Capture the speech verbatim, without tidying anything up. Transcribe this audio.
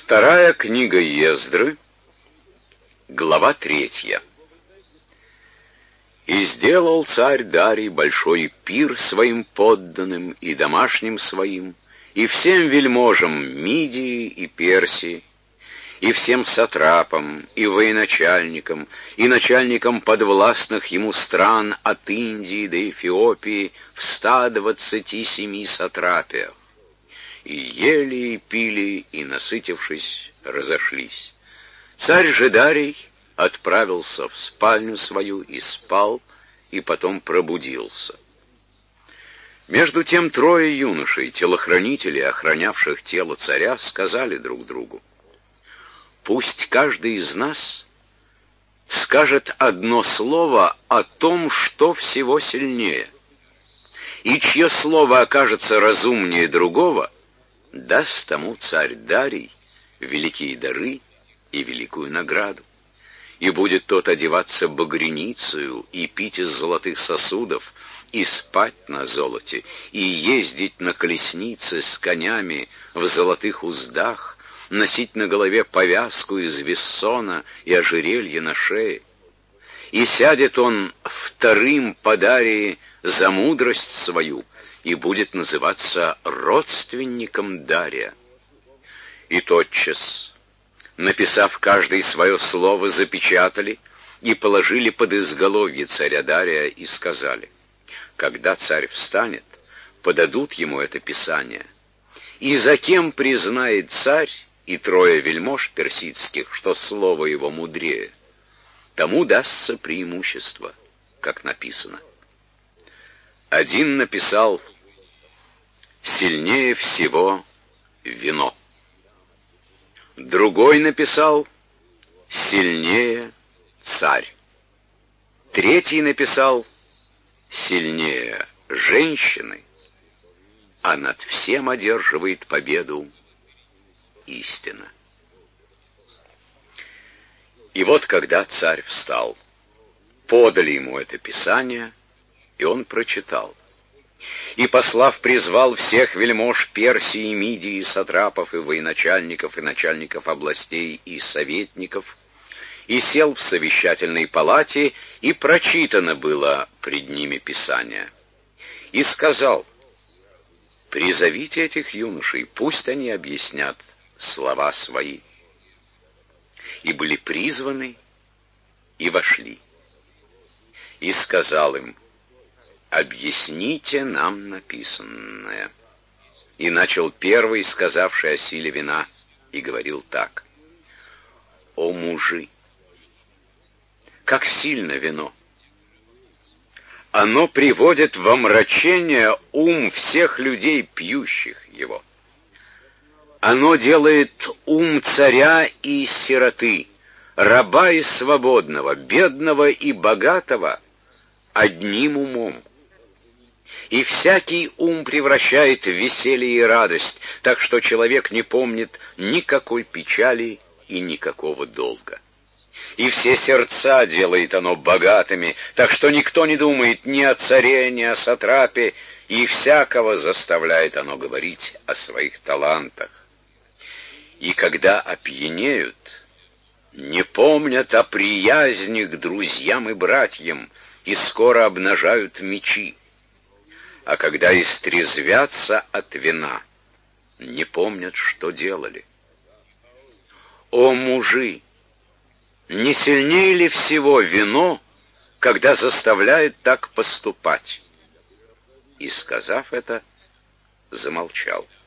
Вторая книга Ездры, глава третья. «И сделал царь Дарий большой пир своим подданным и домашним своим, и всем вельможам Мидии и Персии, и всем сатрапам, и военачальникам, и начальникам подвластных ему стран от Индии до Эфиопии в ста двадцати семи сатрапиях. И ели, и пили, и, насытившись, разошлись. Царь же Дарий отправился в спальню свою и спал, и потом пробудился. Между тем трое юношей, телохранителей, охранявших тело царя, сказали друг другу: «Пусть каждый из нас скажет одно слово о том, что всего сильнее, и чье слово окажется разумнее другого, даст тому царь Дарий великие дары и великую награду. И будет тот одеваться багряницею и пить из золотых сосудов, и спать на золоте, и ездить на колеснице с конями в золотых уздах, носить на голове повязку из вессона и ожерелье на шее. И сядет он вторым по Дарии за мудрость свою, и будет называться родственником Дария». И тотчас, написав каждый свое слово, запечатали и положили под изголовье царя Дария и сказали: «Когда царь встанет, подадут ему это писание, и за кем признает царь и трое вельмож персидских, что слово его мудрее, тому дастся преимущество, как написано». Один написал: «Сильнее всего вино». Другой написал: «Сильнее царь». Третий написал: «Сильнее женщины, а над всем одерживает победу истина». И вот когда царь встал, подали ему это писание, и он прочитал. И, послав, призвал всех вельмож Персии, Мидии, сатрапов и военачальников, и начальников областей, и советников, и сел в совещательной палате, и прочитано было пред ними писание. И сказал: «Призовите этих юношей, пусть они объяснят слова свои». И были призваны, и вошли. И сказал им: «Объясните нам написанное». И начал первый, сказавший о силе вина, и говорил так: «О мужи, как сильно вино! Оно приводит в омрачение ум всех людей, пьющих его. Оно делает ум царя и сироты, раба и свободного, бедного и богатого одним умом. И всякий ум превращает в веселье и радость, так что человек не помнит никакой печали и никакого долга. И все сердца делает оно богатыми, так что никто не думает ни о царе, ни о сатрапе, и всякого заставляет оно говорить о своих талантах. И когда опьянеют, не помнят о приязни к друзьям и братьям, и скоро обнажают мечи. А когда истрезвятся от вина, не помнят, что делали. О мужи, не сильнее ли всего вино, когда заставляет так поступать?» И, сказав это, замолчал.